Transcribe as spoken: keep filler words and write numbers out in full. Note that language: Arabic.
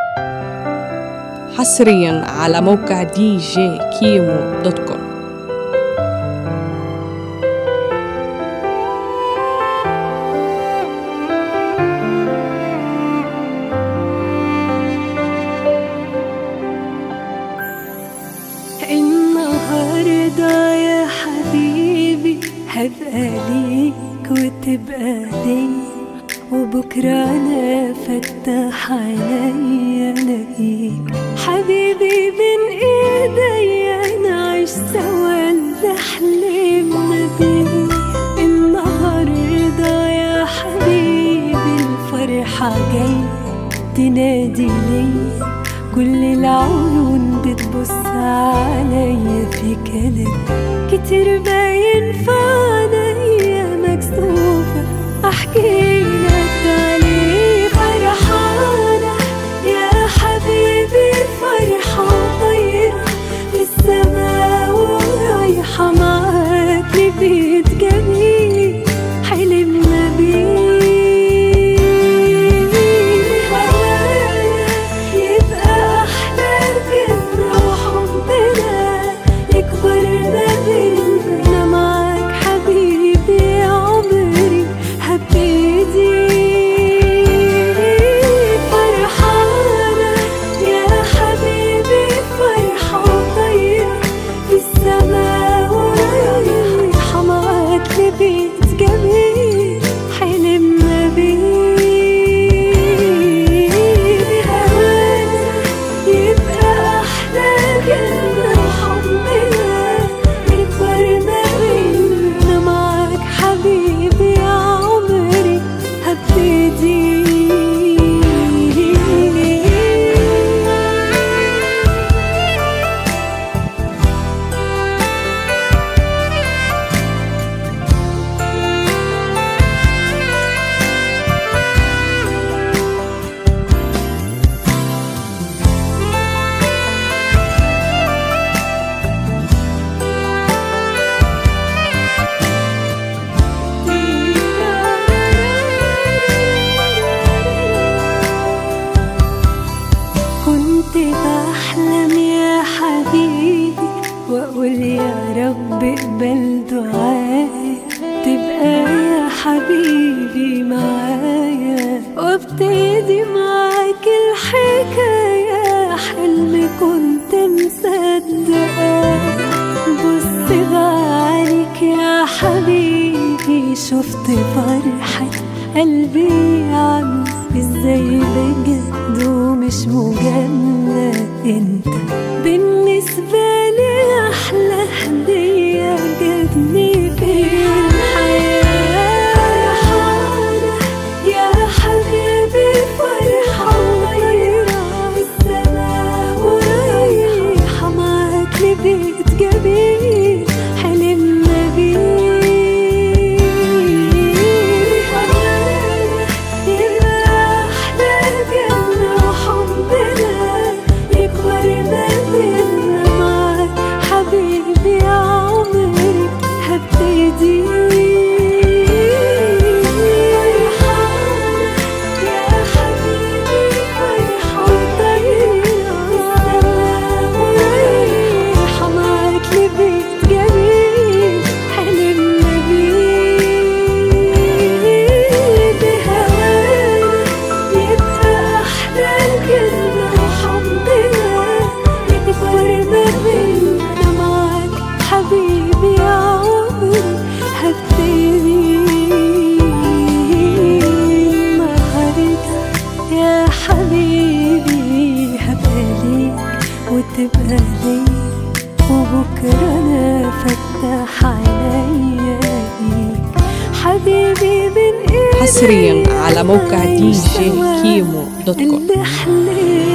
حصريا على موقع دي جي كيمو دوت كوم. النهاردة يا حبيبي هبقى ليك وتبقى لي، وبكرة أنا فتح عينيا ألاقيك حبيبي بين إيديا، نعيش سوا اللي حلمنا بيه. النهاردة يا حبيبي الفرحة جاي تنادي ليا، كل العيون بتبص عليا في كلام كتير باين في عينيا، مكسوفة احكي لك عليه. فرحانة يا حبيبي فرحة طايرة في السما ورايحة معاك لبيت جميل حلمنا بيه. كنت بحلم يا حبيبي واقول يا رب اقبل دعايا، تبقى يا حبيبي معايا وابتدي معاك الحكاية، حلم كنت مصدقاه. بص بقى عليك يا حبيبي، شفت فرحة قلبي عامل ازاي بجد ومش مجاملة. انت بالنسبة لي احلى هدية جاتني في الحياة. فرحانة يا حبيبي فرحة طايرة في السما ورايحة معاك لبيت جميل حلمنا بيه. وتبقى لي وبكرة أنا فتح عينيا ليك حبيبي بين إيديا. حصريا على موقع دي جي كيمو دوت كوم.